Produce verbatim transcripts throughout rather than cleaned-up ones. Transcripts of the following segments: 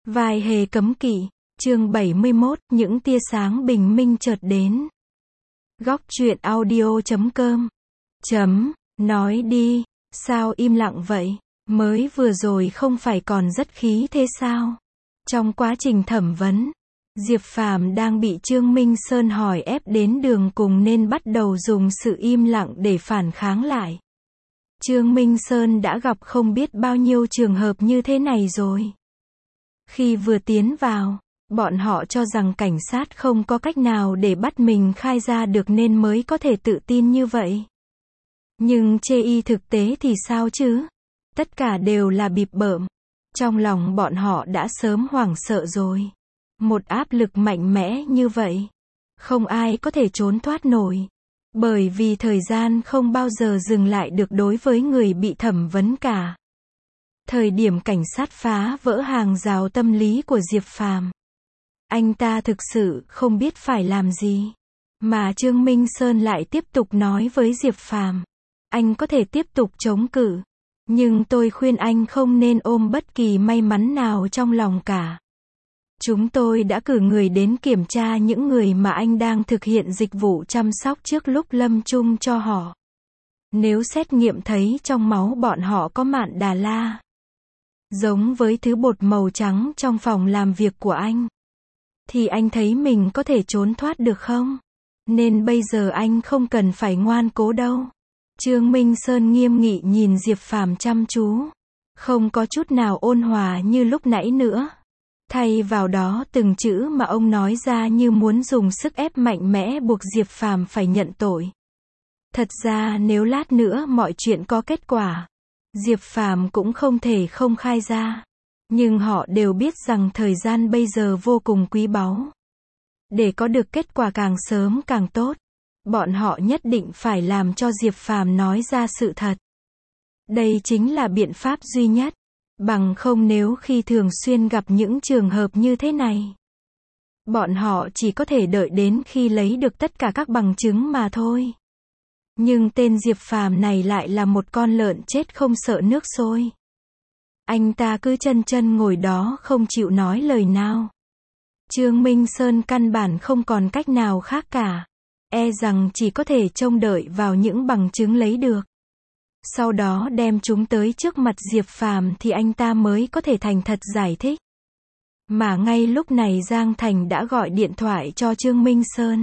Vai hề cấm kỵ, chương bảy mươi mốt, những tia sáng bình minh chợt đến. Góc truyện audio chấm com. Chấm, nói đi, sao im lặng vậy? Mới vừa rồi không phải còn rất khí thế sao? Trong quá trình thẩm vấn, Diệp Phàm đang bị Trương Minh Sơn hỏi ép đến đường cùng nên bắt đầu dùng sự im lặng để phản kháng lại. Trương Minh Sơn đã gặp không biết bao nhiêu trường hợp như thế này rồi. Khi vừa tiến vào, bọn họ cho rằng cảnh sát không có cách nào để bắt mình khai ra được nên mới có thể tự tin như vậy. Nhưng chê y thực tế thì sao chứ? Tất cả đều là bịp bợm. Trong lòng bọn họ đã sớm hoảng sợ rồi. Một áp lực mạnh mẽ như vậy, không ai có thể trốn thoát nổi. Bởi vì thời gian không bao giờ dừng lại được đối với người bị thẩm vấn cả. Thời điểm cảnh sát phá vỡ hàng rào tâm lý của Diệp Phàm, anh ta thực sự không biết phải làm gì. Mà Trương Minh Sơn lại tiếp tục nói với Diệp Phàm, anh có thể tiếp tục chống cự, nhưng tôi khuyên anh không nên ôm bất kỳ may mắn nào trong lòng cả. Chúng tôi đã cử người đến kiểm tra những người mà anh đang thực hiện dịch vụ chăm sóc trước lúc lâm chung cho họ. Nếu xét nghiệm thấy trong máu bọn họ có mạn Đà La, giống với thứ bột màu trắng trong phòng làm việc của anh, thì anh thấy mình có thể trốn thoát được không? Nên bây giờ anh không cần phải ngoan cố đâu. Trương Minh Sơn nghiêm nghị nhìn Diệp Phàm chăm chú, không có chút nào ôn hòa như lúc nãy nữa. Thay vào đó từng chữ mà ông nói ra như muốn dùng sức ép mạnh mẽ buộc Diệp Phàm phải nhận tội. Thật ra nếu lát nữa mọi chuyện có kết quả, Diệp Phàm cũng không thể không khai ra. Nhưng họ đều biết rằng thời gian bây giờ vô cùng quý báu. Để có được kết quả càng sớm càng tốt, bọn họ nhất định phải làm cho Diệp Phàm nói ra sự thật. Đây chính là biện pháp duy nhất. Bằng không nếu khi thường xuyên gặp những trường hợp như thế này, bọn họ chỉ có thể đợi đến khi lấy được tất cả các bằng chứng mà thôi. Nhưng tên Diệp Phàm này lại là một con lợn chết không sợ nước sôi. Anh ta cứ chân chân ngồi đó không chịu nói lời nào. Trương Minh Sơn căn bản không còn cách nào khác cả. E rằng chỉ có thể trông đợi vào những bằng chứng lấy được. Sau đó đem chúng tới trước mặt Diệp Phàm thì anh ta mới có thể thành thật giải thích. Mà ngay lúc này Giang Thành đã gọi điện thoại cho Trương Minh Sơn.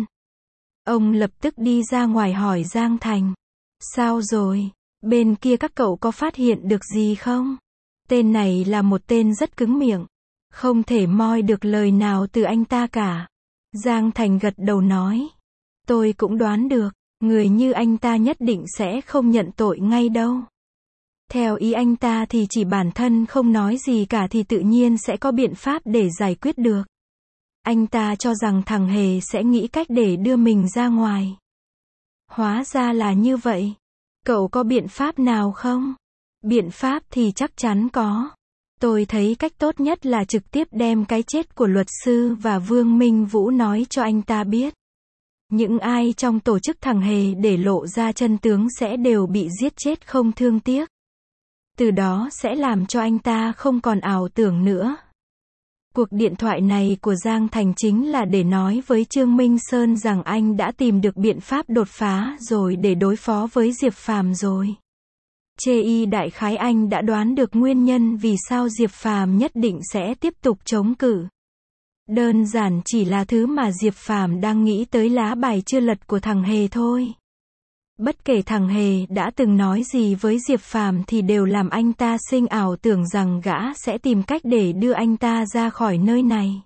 Ông lập tức đi ra ngoài hỏi Giang Thành. Sao rồi? Bên kia các cậu có phát hiện được gì không? Tên này là một tên rất cứng miệng. Không thể moi được lời nào từ anh ta cả. Giang Thành gật đầu nói. Tôi cũng đoán được. Người như anh ta nhất định sẽ không nhận tội ngay đâu. Theo ý anh ta thì chỉ bản thân không nói gì cả thì tự nhiên sẽ có biện pháp để giải quyết được. Anh ta cho rằng thằng Hề sẽ nghĩ cách để đưa mình ra ngoài. Hóa ra là như vậy. Cậu có biện pháp nào không? Biện pháp thì chắc chắn có. Tôi thấy cách tốt nhất là trực tiếp đem cái chết của luật sư và Vương Minh Vũ nói cho anh ta biết. Những ai trong tổ chức thằng Hề để lộ ra chân tướng sẽ đều bị giết chết không thương tiếc. Từ đó sẽ làm cho anh ta không còn ảo tưởng nữa. Cuộc điện thoại này của Giang Thành chính là để nói với Trương Minh Sơn rằng anh đã tìm được biện pháp đột phá rồi để đối phó với Diệp Phàm rồi. Chê y đại khái anh đã đoán được nguyên nhân vì sao Diệp Phàm nhất định sẽ tiếp tục chống cự. Đơn giản chỉ là thứ mà Diệp Phàm đang nghĩ tới lá bài chưa lật của thằng Hề thôi. Bất kể thằng Hề đã từng nói gì với Diệp Phàm thì đều làm anh ta sinh ảo tưởng rằng gã sẽ tìm cách để đưa anh ta ra khỏi nơi này.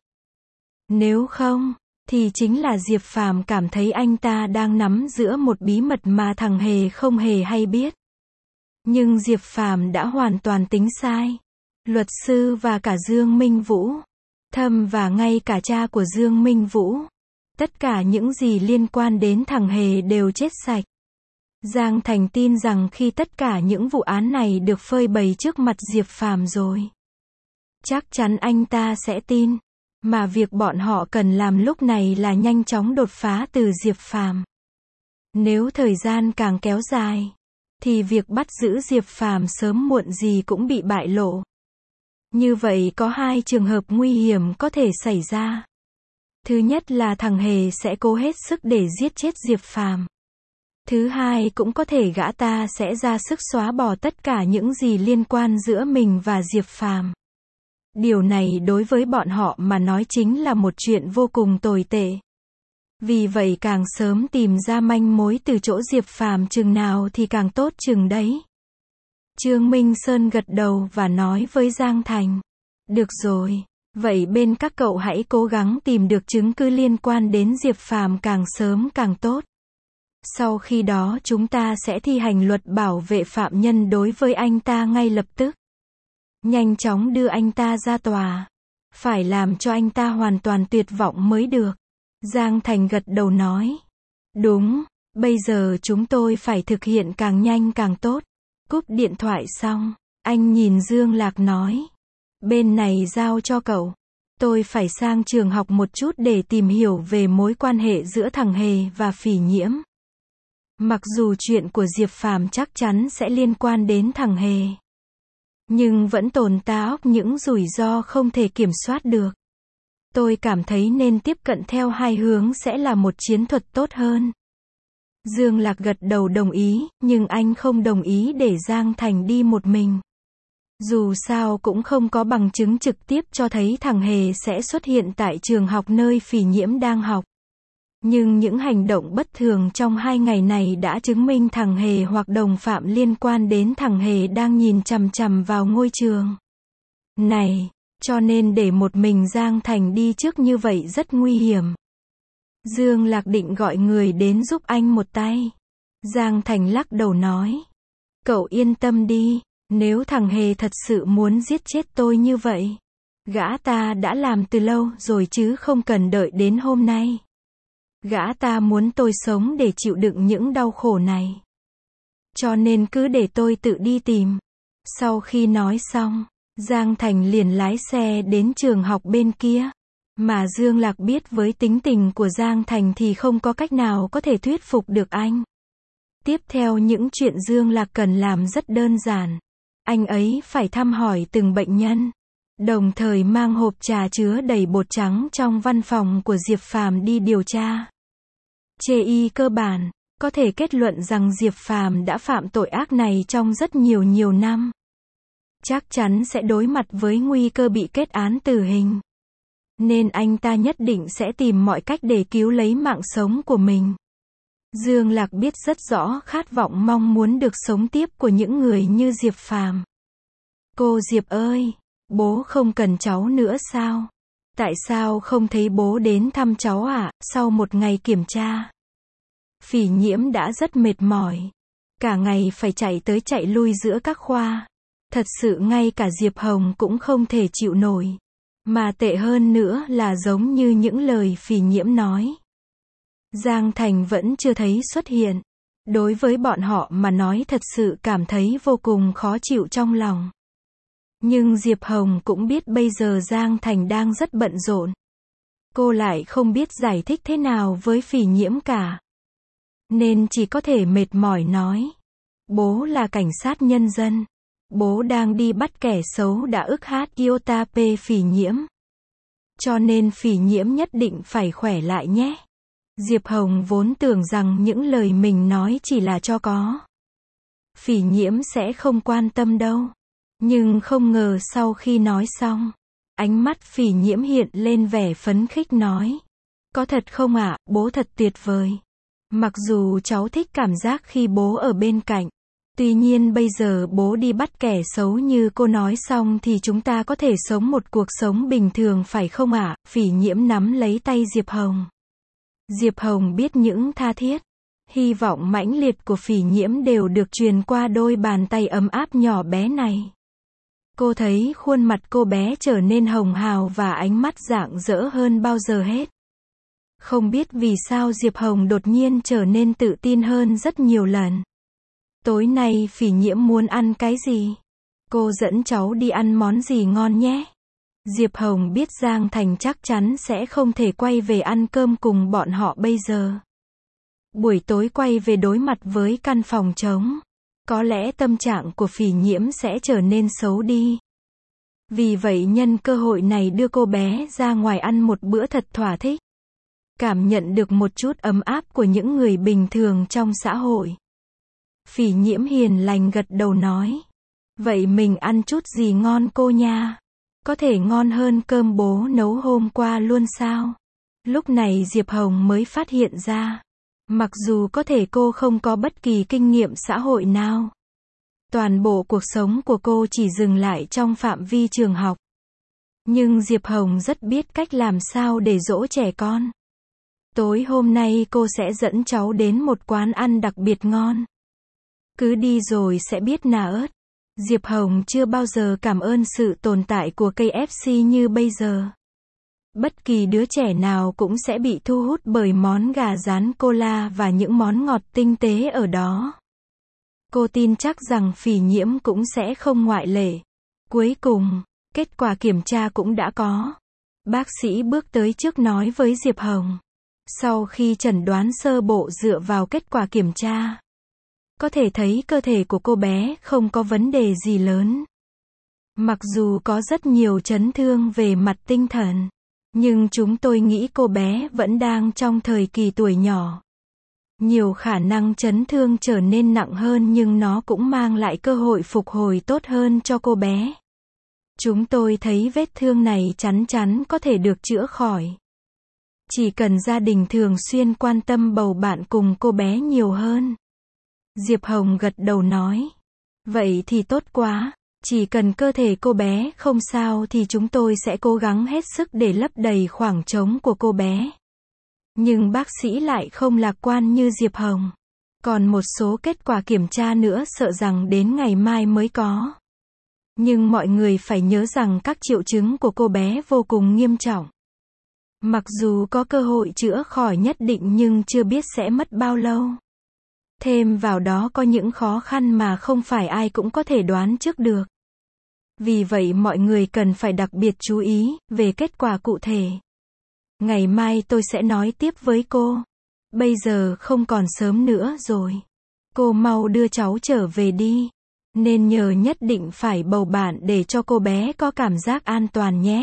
Nếu không, thì chính là Diệp Phàm cảm thấy anh ta đang nắm giữa một bí mật mà thằng Hề không hề hay biết. Nhưng Diệp Phàm đã hoàn toàn tính sai. Luật sư và cả Dương Minh Vũ, Thâm và ngay cả cha của Dương Minh Vũ, tất cả những gì liên quan đến thằng Hề đều chết sạch. Giang Thành tin rằng khi tất cả những vụ án này được phơi bày trước mặt Diệp Phàm rồi, chắc chắn anh ta sẽ tin. Mà việc bọn họ cần làm lúc này là nhanh chóng đột phá từ Diệp Phàm. Nếu thời gian càng kéo dài, thì việc bắt giữ Diệp Phàm sớm muộn gì cũng bị bại lộ. Như vậy có hai trường hợp nguy hiểm có thể xảy ra. Thứ nhất là thằng Hề sẽ cố hết sức để giết chết Diệp Phàm. Thứ hai cũng có thể gã ta sẽ ra sức xóa bỏ tất cả những gì liên quan giữa mình và Diệp Phàm. Điều này đối với bọn họ mà nói chính là một chuyện vô cùng tồi tệ. Vì vậy càng sớm tìm ra manh mối từ chỗ Diệp Phàm chừng nào thì càng tốt chừng đấy. Trương Minh Sơn gật đầu và nói với Giang Thành. Được rồi, vậy bên các cậu hãy cố gắng tìm được chứng cứ liên quan đến Diệp Phàm càng sớm càng tốt. Sau khi đó chúng ta sẽ thi hành luật bảo vệ phạm nhân đối với anh ta ngay lập tức. Nhanh chóng đưa anh ta ra tòa. Phải làm cho anh ta hoàn toàn tuyệt vọng mới được. Giang Thành gật đầu nói. Đúng, bây giờ chúng tôi phải thực hiện càng nhanh càng tốt. Cúp điện thoại xong, anh nhìn Dương Lạc nói. Bên này giao cho cậu. Tôi phải sang trường học một chút để tìm hiểu về mối quan hệ giữa thằng Hề và Phỉ Nhiễm. Mặc dù chuyện của Diệp Phàm chắc chắn sẽ liên quan đến thằng Hề, nhưng vẫn tồn tại những rủi ro không thể kiểm soát được. Tôi cảm thấy nên tiếp cận theo hai hướng sẽ là một chiến thuật tốt hơn. Dương Lạc gật đầu đồng ý, nhưng anh không đồng ý để Giang Thành đi một mình. Dù sao cũng không có bằng chứng trực tiếp cho thấy thằng Hề sẽ xuất hiện tại trường học nơi Phỉ Nhiễm đang học. Nhưng những hành động bất thường trong hai ngày này đã chứng minh thằng Hề hoặc đồng phạm liên quan đến thằng Hề đang nhìn chằm chằm vào ngôi trường này, cho nên để một mình Giang Thành đi trước như vậy rất nguy hiểm. Dương Lạc định gọi người đến giúp anh một tay. Giang Thành lắc đầu nói. Cậu yên tâm đi, nếu thằng Hề thật sự muốn giết chết tôi như vậy, gã ta đã làm từ lâu rồi chứ không cần đợi đến hôm nay. Gã ta muốn tôi sống để chịu đựng những đau khổ này. Cho nên cứ để tôi tự đi tìm. Sau khi nói xong, Giang Thành liền lái xe đến trường học bên kia. Mà Dương Lạc biết với tính tình của Giang Thành thì không có cách nào có thể thuyết phục được anh. Tiếp theo những chuyện Dương Lạc cần làm rất đơn giản. Anh ấy phải thăm hỏi từng bệnh nhân, đồng thời mang hộp trà chứa đầy bột trắng trong văn phòng của Diệp Phàm đi điều tra. Chê y cơ bản, có thể kết luận rằng Diệp Phàm đã phạm tội ác này trong rất nhiều nhiều năm. Chắc chắn sẽ đối mặt với nguy cơ bị kết án tử hình. Nên anh ta nhất định sẽ tìm mọi cách để cứu lấy mạng sống của mình. Dương Lạc biết rất rõ khát vọng mong muốn được sống tiếp của những người như Diệp Phàm. Cô Diệp ơi, bố không cần cháu nữa sao? Tại sao không thấy bố đến thăm cháu ạ? Sau một ngày kiểm tra, Phỉ Nhiễm đã rất mệt mỏi. Cả ngày phải chạy tới chạy lui giữa các khoa. Thật sự ngay cả Diệp Hồng cũng không thể chịu nổi. Mà tệ hơn nữa là giống như những lời Phỉ Nhiễm nói. Giang Thành vẫn chưa thấy xuất hiện. Đối với bọn họ mà nói thật sự cảm thấy vô cùng khó chịu trong lòng. Nhưng Diệp Hồng cũng biết bây giờ Giang Thành đang rất bận rộn. Cô lại không biết giải thích thế nào với Phỉ Nhiễm cả. Nên chỉ có thể mệt mỏi nói. Bố là cảnh sát nhân dân. Bố đang đi bắt kẻ xấu đã ức hát Iota P Phỉ Nhiễm. Cho nên Phỉ Nhiễm nhất định phải khỏe lại nhé. Diệp Hồng vốn tưởng rằng những lời mình nói chỉ là cho có. Phỉ Nhiễm sẽ không quan tâm đâu. Nhưng không ngờ sau khi nói xong, ánh mắt Phỉ Nhiễm hiện lên vẻ phấn khích nói. Có thật không ạ, bố thật tuyệt vời. Mặc dù cháu thích cảm giác khi bố ở bên cạnh. Tuy nhiên bây giờ bố đi bắt kẻ xấu như cô nói xong thì chúng ta có thể sống một cuộc sống bình thường phải không ạ? Phỉ Nhiễm nắm lấy tay Diệp Hồng. Diệp Hồng biết những tha thiết, hy vọng mãnh liệt của Phỉ Nhiễm đều được truyền qua đôi bàn tay ấm áp nhỏ bé này. Cô thấy khuôn mặt cô bé trở nên hồng hào và ánh mắt rạng rỡ hơn bao giờ hết. Không biết vì sao Diệp Hồng đột nhiên trở nên tự tin hơn rất nhiều lần. Tối nay Phỉ Nhiễm muốn ăn cái gì? Cô dẫn cháu đi ăn món gì ngon nhé? Diệp Hồng biết Giang Thành chắc chắn sẽ không thể quay về ăn cơm cùng bọn họ bây giờ. Buổi tối quay về đối mặt với căn phòng trống. Có lẽ tâm trạng của Phỉ Nhiễm sẽ trở nên xấu đi. Vì vậy nhân cơ hội này đưa cô bé ra ngoài ăn một bữa thật thỏa thích. Cảm nhận được một chút ấm áp của những người bình thường trong xã hội. Phỉ Nhiễm hiền lành gật đầu nói. Vậy mình ăn chút gì ngon cô nha? Có thể ngon hơn cơm bố nấu hôm qua luôn sao? Lúc này Diệp Hồng mới phát hiện ra. Mặc dù có thể cô không có bất kỳ kinh nghiệm xã hội nào. Toàn bộ cuộc sống của cô chỉ dừng lại trong phạm vi trường học. Nhưng Diệp Hồng rất biết cách làm sao để dỗ trẻ con. Tối hôm nay cô sẽ dẫn cháu đến một quán ăn đặc biệt ngon. Cứ đi rồi sẽ biết nà ớt. Diệp Hồng chưa bao giờ cảm ơn sự tồn tại của ca ép xê như bây giờ. Bất kỳ đứa trẻ nào cũng sẽ bị thu hút bởi món gà rán cola và những món ngọt tinh tế ở đó. Cô tin chắc rằng Phỉ Nhiễm cũng sẽ không ngoại lệ. Cuối cùng, kết quả kiểm tra cũng đã có. Bác sĩ bước tới trước nói với Diệp Hồng. Sau khi chẩn đoán sơ bộ dựa vào kết quả kiểm tra, có thể thấy cơ thể của cô bé không có vấn đề gì lớn. Mặc dù có rất nhiều chấn thương về mặt tinh thần, nhưng chúng tôi nghĩ cô bé vẫn đang trong thời kỳ tuổi nhỏ. Nhiều khả năng chấn thương trở nên nặng hơn nhưng nó cũng mang lại cơ hội phục hồi tốt hơn cho cô bé. Chúng tôi thấy vết thương này chắn chắn có thể được chữa khỏi. Chỉ cần gia đình thường xuyên quan tâm bầu bạn cùng cô bé nhiều hơn. Diệp Hồng gật đầu nói. Vậy thì tốt quá. Chỉ cần cơ thể cô bé không sao thì chúng tôi sẽ cố gắng hết sức để lấp đầy khoảng trống của cô bé. Nhưng bác sĩ lại không lạc quan như Diệp Hồng. Còn một số kết quả kiểm tra nữa sợ rằng đến ngày mai mới có. Nhưng mọi người phải nhớ rằng các triệu chứng của cô bé vô cùng nghiêm trọng. Mặc dù có cơ hội chữa khỏi nhất định nhưng chưa biết sẽ mất bao lâu. Thêm vào đó có những khó khăn mà không phải ai cũng có thể đoán trước được. Vì vậy mọi người cần phải đặc biệt chú ý về kết quả cụ thể. Ngày mai tôi sẽ nói tiếp với cô. Bây giờ không còn sớm nữa rồi. Cô mau đưa cháu trở về đi. Nên nhờ nhất định phải bầu bạn để cho cô bé có cảm giác an toàn nhé.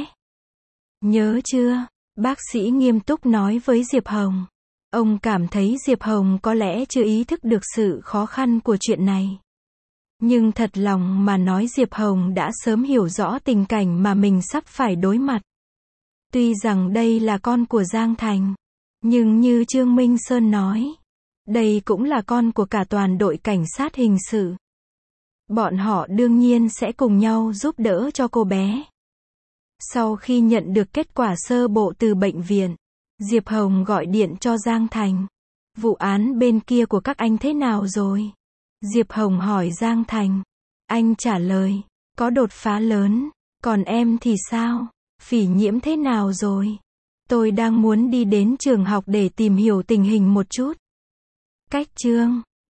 Nhớ chưa? Bác sĩ nghiêm túc nói với Diệp Hồng. Ông cảm thấy Diệp Hồng có lẽ chưa ý thức được sự khó khăn của chuyện này. Nhưng thật lòng mà nói Diệp Hồng đã sớm hiểu rõ tình cảnh mà mình sắp phải đối mặt. Tuy rằng đây là con của Giang Thành, nhưng như Trương Minh Sơn nói, đây cũng là con của cả toàn đội cảnh sát hình sự. Bọn họ đương nhiên sẽ cùng nhau giúp đỡ cho cô bé. Sau khi nhận được kết quả sơ bộ từ bệnh viện, Diệp Hồng gọi điện cho Giang Thành. Vụ án bên kia của các anh thế nào rồi? Diệp Hồng hỏi Giang Thành. Anh trả lời, có đột phá lớn. Còn em thì sao? Phỉ Nhiễm thế nào rồi? Tôi đang muốn đi đến trường học để tìm hiểu tình hình một chút. Cách chương